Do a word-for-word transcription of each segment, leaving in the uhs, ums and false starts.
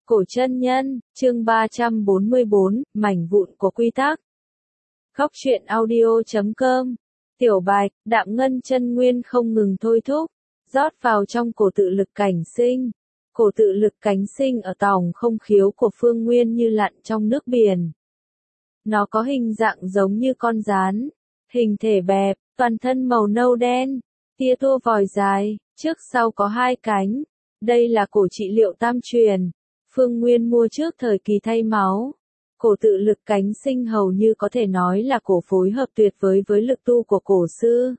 Cổ chân nhân, chương ba trăm bốn mươi bốn, mảnh vụn của quy tắc. Góc truyện audio chấm com. Tiểu Bạch, đạm ngân chân nguyên không ngừng thôi thúc, rót vào trong cổ tự lực cảnh sinh. Cổ tự lực cánh sinh ở tòng không khiếu của Phương Nguyên như lặn trong nước biển. Nó có hình dạng giống như con gián, hình thể bẹp, toàn thân màu nâu đen, tia tua vòi dài, trước sau có hai cánh. Đây là cổ trị liệu tam truyền. Phương Nguyên mua trước thời kỳ thay máu. Cổ tự lực cánh sinh hầu như có thể nói là cổ phối hợp tuyệt vời với lực tu của cổ sư.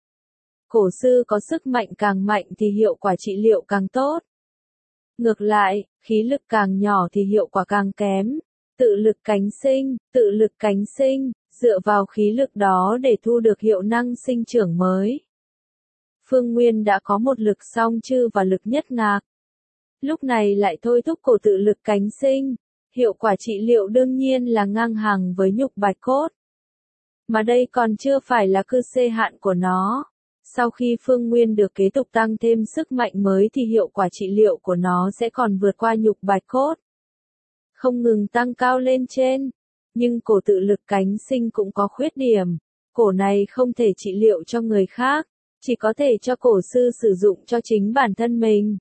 Cổ sư có sức mạnh càng mạnh thì hiệu quả trị liệu càng tốt. Ngược lại, khí lực càng nhỏ thì hiệu quả càng kém. Tự lực cánh sinh, tự lực cánh sinh, dựa vào khí lực đó để thu được hiệu năng sinh trưởng mới. Phương Nguyên đã có một lực song chư và lực nhất ngạc. Lúc này lại thôi thúc cổ tự lực cánh sinh, hiệu quả trị liệu đương nhiên là ngang hàng với nhục bạch cốt. Mà đây còn chưa phải là cư xê hạn của nó. Sau khi Phương Nguyên được kế tục tăng thêm sức mạnh mới thì hiệu quả trị liệu của nó sẽ còn vượt qua nhục bạch cốt. Không ngừng tăng cao lên trên. Nhưng cổ tự lực cánh sinh cũng có khuyết điểm. Cổ này không thể trị liệu cho người khác, chỉ có thể cho cổ sư sử dụng cho chính bản thân mình.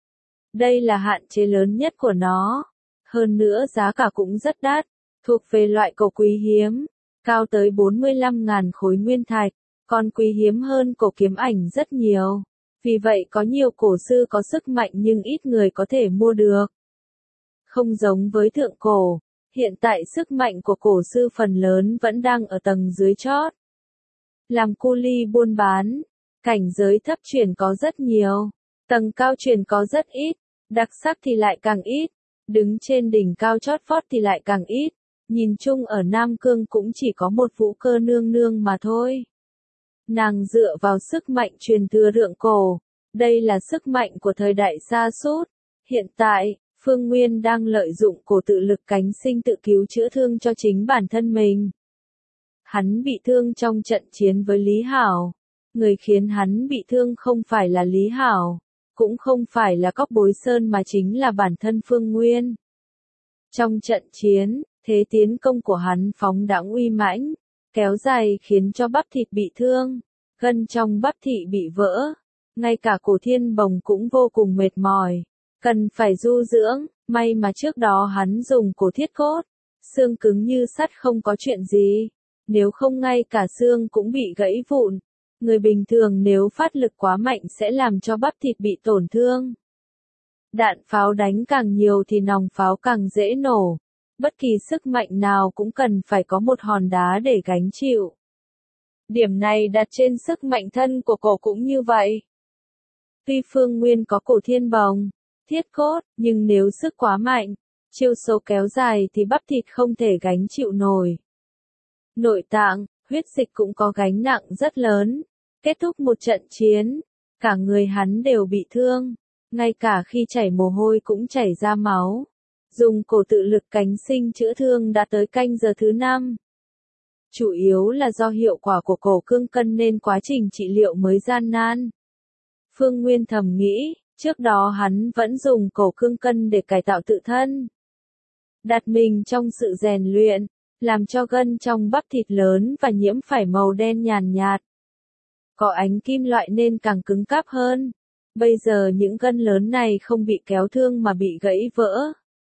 Đây là hạn chế lớn nhất của nó. Hơn nữa giá cả cũng rất đắt, thuộc về loại cổ quý hiếm, cao tới bốn mươi lăm nghìn khối nguyên thạch, còn quý hiếm hơn cổ kiếm ảnh rất nhiều. Vì vậy có nhiều cổ sư có sức mạnh nhưng ít người có thể mua được. Không giống với thượng cổ, hiện tại sức mạnh của cổ sư phần lớn vẫn đang ở tầng dưới chót. Làm cu li buôn bán, cảnh giới thấp chuyển có rất nhiều. Tầng cao truyền có rất ít, đặc sắc thì lại càng ít, đứng trên đỉnh cao chót vót thì lại càng ít, nhìn chung ở Nam Cương cũng chỉ có một Vũ Cơ nương nương mà thôi. Nàng dựa vào sức mạnh truyền thừa thượng cổ, đây là sức mạnh của thời đại sa sút. Hiện tại, Phương Nguyên đang lợi dụng cổ tự lực cánh sinh tự cứu chữa thương cho chính bản thân mình. Hắn bị thương trong trận chiến với Lý Hảo. Người khiến hắn bị thương không phải là Lý Hảo, cũng không phải là Cóc Bối Sơn mà chính là bản thân Phương Nguyên. Trong trận chiến, thế tiến công của hắn phóng đãng uy mãnh, kéo dài khiến cho bắp thịt bị thương, gân trong bắp thịt bị vỡ, ngay cả cổ thiên bồng cũng vô cùng mệt mỏi, cần phải du dưỡng, may mà trước đó hắn dùng cổ thiết cốt, xương cứng như sắt không có chuyện gì, nếu không ngay cả xương cũng bị gãy vụn. Người bình thường nếu phát lực quá mạnh sẽ làm cho bắp thịt bị tổn thương. Đạn pháo đánh càng nhiều thì nòng pháo càng dễ nổ. Bất kỳ sức mạnh nào cũng cần phải có một hòn đá để gánh chịu. Điểm này đặt trên sức mạnh thân của cổ cũng như vậy. Tuy Phương Nguyên có cổ thiên bồng, thiết cốt, nhưng nếu sức quá mạnh, chiêu số kéo dài thì bắp thịt không thể gánh chịu nổi. Nội tạng, huyết dịch cũng có gánh nặng rất lớn. Kết thúc một trận chiến, cả người hắn đều bị thương, ngay cả khi chảy mồ hôi cũng chảy ra máu. Dùng cổ tự lực cánh sinh chữa thương đã tới canh giờ thứ năm. Chủ yếu là do hiệu quả của cổ cương cân nên quá trình trị liệu mới gian nan. Phương Nguyên thầm nghĩ, trước đó hắn vẫn dùng cổ cương cân để cải tạo tự thân. Đặt mình trong sự rèn luyện, làm cho gân trong bắp thịt lớn và nhiễm phải màu đen nhàn nhạt. Có ánh kim loại nên càng cứng cáp hơn. Bây giờ những gân lớn này không bị kéo thương mà bị gãy vỡ.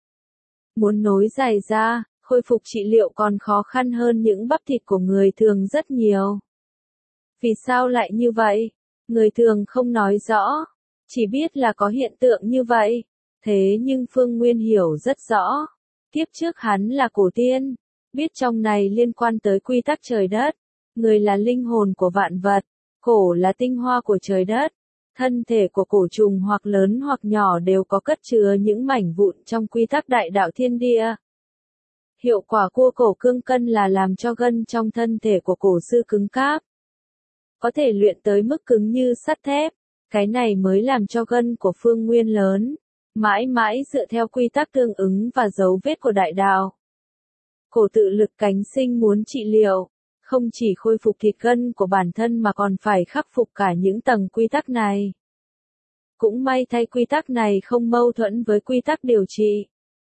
Muốn nối dài ra, khôi phục trị liệu còn khó khăn hơn những bắp thịt của người thường rất nhiều. Vì sao lại như vậy? Người thường không nói rõ, chỉ biết là có hiện tượng như vậy. Thế nhưng Phương Nguyên hiểu rất rõ. Tiếp trước hắn là cổ tiên, biết trong này liên quan tới quy tắc trời đất. Người là linh hồn của vạn vật. Cổ là tinh hoa của trời đất, thân thể của cổ trùng hoặc lớn hoặc nhỏ đều có cất chứa những mảnh vụn trong quy tắc đại đạo thiên địa. Hiệu quả của cổ cương cân là làm cho gân trong thân thể của cổ sư cứng cáp. Có thể luyện tới mức cứng như sắt thép, cái này mới làm cho gân của Phương Nguyên lớn, mãi mãi dựa theo quy tắc tương ứng và dấu vết của đại đạo. Cổ tự lực cánh sinh muốn trị liệu. Không chỉ khôi phục thịt gân của bản thân mà còn phải khắc phục cả những tầng quy tắc này. Cũng may thay quy tắc này không mâu thuẫn với quy tắc điều trị.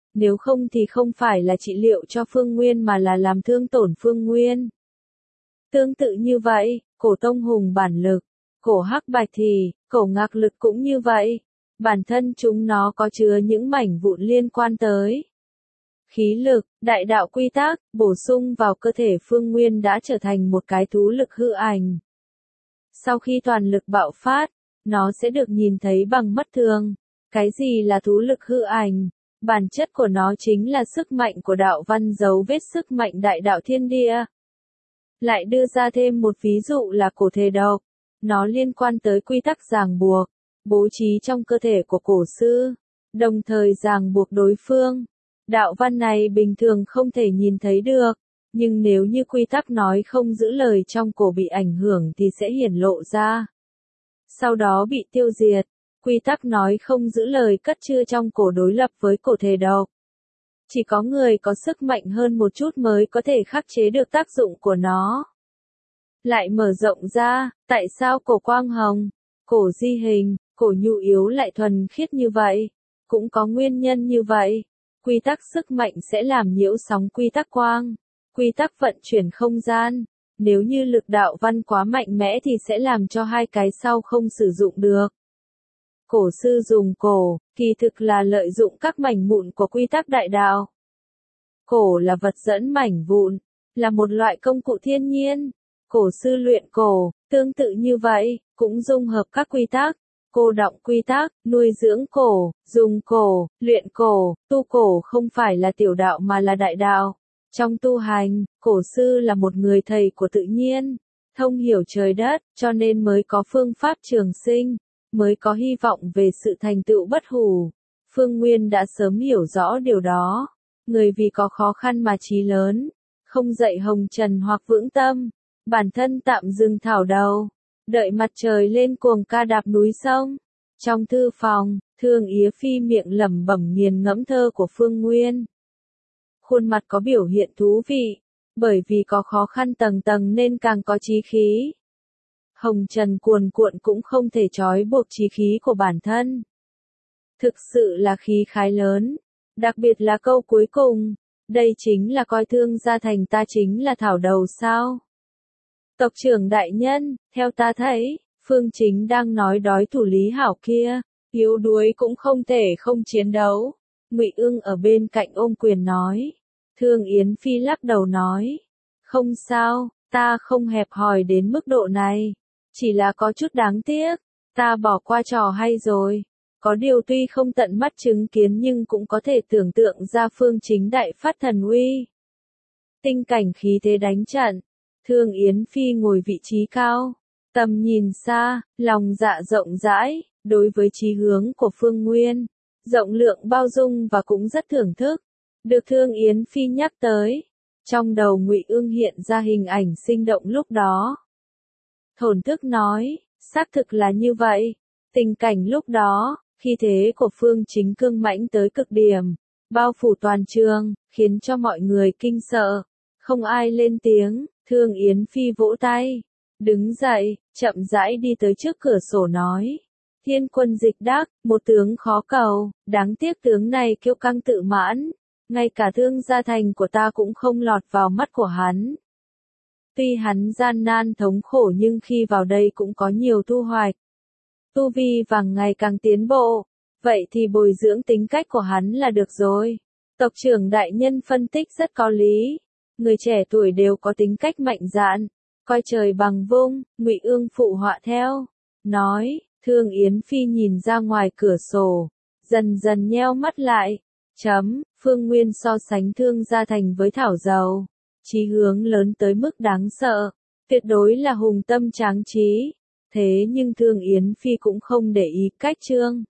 nếu không thì không phải là trị liệu cho Phương Nguyên mà là làm thương tổn Phương Nguyên. Tương tự như vậy, cổ Tông Hùng bản lực, cổ Hắc Bạch thì, cổ Ngạc lực cũng như vậy. Bản thân chúng nó có chứa những mảnh vụn liên quan tới khí lực, đại đạo quy tắc, bổ sung vào cơ thể Phương Nguyên đã trở thành một cái thú lực hư ảnh. Sau khi toàn lực bạo phát, nó sẽ được nhìn thấy bằng mắt thường. Cái gì là thú lực hư ảnh? Bản chất của nó chính là sức mạnh của đạo văn dấu vết sức mạnh đại đạo thiên địa. Lại đưa ra thêm một ví dụ là cổ thể độc. Nó liên quan tới quy tắc ràng buộc, bố trí trong cơ thể của cổ sư, đồng thời ràng buộc đối phương. Đạo văn này bình thường không thể nhìn thấy được, nhưng nếu như quy tắc nói không giữ lời trong cổ bị ảnh hưởng thì sẽ hiển lộ ra. Sau đó bị tiêu diệt, quy tắc nói không giữ lời cất chứa trong cổ đối lập với cổ thể độc. Chỉ có người có sức mạnh hơn một chút mới có thể khắc chế được tác dụng của nó. Lại mở rộng ra, tại sao cổ quang hồng, cổ di hình, cổ nhu yếu lại thuần khiết như vậy? Cũng có nguyên nhân như vậy. Quy tắc sức mạnh sẽ làm nhiễu sóng quy tắc quang, quy tắc vận chuyển không gian. Nếu như lực đạo văn quá mạnh mẽ thì sẽ làm cho hai cái sau không sử dụng được. Cổ sư dùng cổ, kỳ thực là lợi dụng các mảnh vụn của quy tắc đại đạo. Cổ là vật dẫn mảnh vụn, là một loại công cụ thiên nhiên. Cổ sư luyện cổ, tương tự như vậy, cũng dung hợp các quy tắc, cô đọng quy tắc, nuôi dưỡng cổ, dùng cổ, luyện cổ, tu cổ không phải là tiểu đạo mà là đại đạo. Trong tu hành, cổ sư là một người thầy của tự nhiên, thông hiểu trời đất, cho nên mới có phương pháp trường sinh, mới có hy vọng về sự thành tựu bất hủ. Phương Nguyên đã sớm hiểu rõ điều đó. Người vì có khó khăn mà chí lớn, không dậy hồng trần hoặc vững tâm, bản thân tạm dừng thảo đầu, đợi mặt trời lên cuồng ca đạp núi sông. Trong thư phòng, Thương Yế Phi miệng lẩm bẩm nghiền ngẫm thơ của Phương Nguyên. Khuôn mặt có biểu hiện thú vị, bởi vì có khó khăn tầng tầng nên càng có chí khí. Hồng trần cuồn cuộn cũng không thể trói buộc chí khí của bản thân. Thực sự là khí khái lớn, đặc biệt là câu cuối cùng, đây chính là coi thương gia thành ta chính là thảo đầu sao. Tộc trưởng đại nhân, theo ta thấy, Phương Chính đang nói đói thủ Lý Hảo kia, yếu đuối cũng không thể không chiến đấu. Ngụy Ưng ở bên cạnh ôm quyền nói. Thương Yến Phi lắc đầu nói, không sao, ta không hẹp hòi đến mức độ này, chỉ là có chút đáng tiếc, ta bỏ qua trò hay rồi. Có điều tuy không tận mắt chứng kiến nhưng cũng có thể tưởng tượng ra Phương Chính đại phát thần uy. Tinh cảnh khí thế đánh trận, Thương Yến Phi ngồi vị trí cao, tầm nhìn xa, lòng dạ rộng rãi, đối với chí hướng của Phương Nguyên, rộng lượng bao dung và cũng rất thưởng thức. Được Thương Yến Phi nhắc tới, trong đầu Ngụy Ưng hiện ra hình ảnh sinh động lúc đó. Thổn thức nói, xác thực là như vậy, tình cảnh lúc đó, khi thế của Phương Chính cương mãnh tới cực điểm, bao phủ toàn trường, khiến cho mọi người kinh sợ, không ai lên tiếng. Thương Yến Phi vỗ tay, đứng dậy, chậm rãi đi tới trước cửa sổ nói. Thiên quân Dịch Đắc, một tướng khó cầu, đáng tiếc tướng này kiêu căng tự mãn, ngay cả thương gia thành của ta cũng không lọt vào mắt của hắn. Tuy hắn gian nan thống khổ nhưng khi vào đây cũng có nhiều thu hoạch. Tu vi vàng ngày càng tiến bộ, vậy thì bồi dưỡng tính cách của hắn là được rồi. Tộc trưởng đại nhân phân tích rất có lý. Người trẻ tuổi đều có tính cách mạnh dạn, coi trời bằng vung. Ngụy Ưng phụ họa theo, nói. Thương Yến Phi nhìn ra ngoài cửa sổ, dần dần nheo mắt lại. Chấm, Phương Nguyên so sánh Thương gia thành với thảo dầu, chí hướng lớn tới mức đáng sợ, tuyệt đối là hùng tâm tráng trí. Thế nhưng Thương Yến Phi cũng không để ý cách trương